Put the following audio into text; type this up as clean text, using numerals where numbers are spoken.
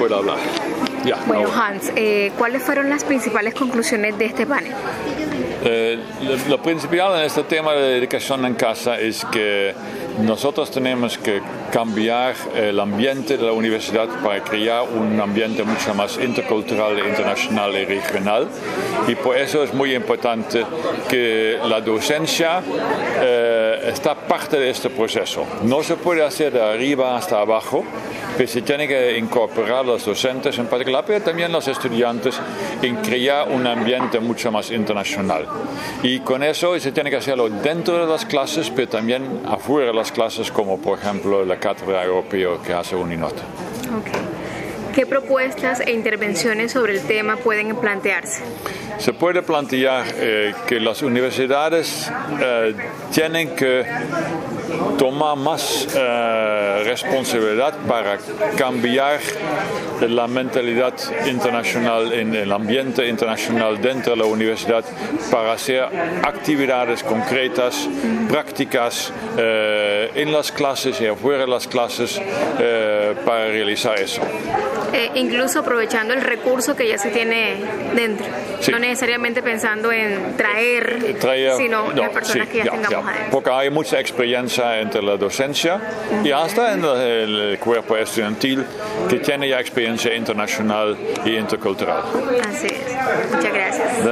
pueda hablar. Ya, Bueno, ahora. Hans, ¿cuáles fueron las principales conclusiones de este panel? Lo principal en este tema de educación en casa es que nosotros tenemos que cambiar el ambiente de la universidad para crear un ambiente mucho más intercultural, internacional y regional, y por eso es muy importante que la docencia está parte de este proceso. No se puede hacer de arriba hasta abajo, que se tiene que incorporar los docentes en particular, pero también los estudiantes, en crear un ambiente mucho más internacional. Y con eso se tiene que hacerlo dentro de las clases, pero también afuera de las clases, como por ejemplo la Cátedra Europea que hace UNINOT. Okay. ¿Qué propuestas e intervenciones sobre el tema pueden plantearse? Se puede plantear que las universidades tienen que tomar más responsabilidad para cambiar la mentalidad internacional en el ambiente internacional dentro de la universidad, para hacer actividades concretas, prácticas en las clases y afuera de las clases para realizar eso. Incluso aprovechando el recurso que ya se tiene dentro, sí. No necesariamente pensando en traer sino las personas que ya tengamos adentro. Porque hay mucha experiencia entre la docencia y hasta en el cuerpo estudiantil que tiene ya experiencia internacional y intercultural. Así es. Muchas gracias.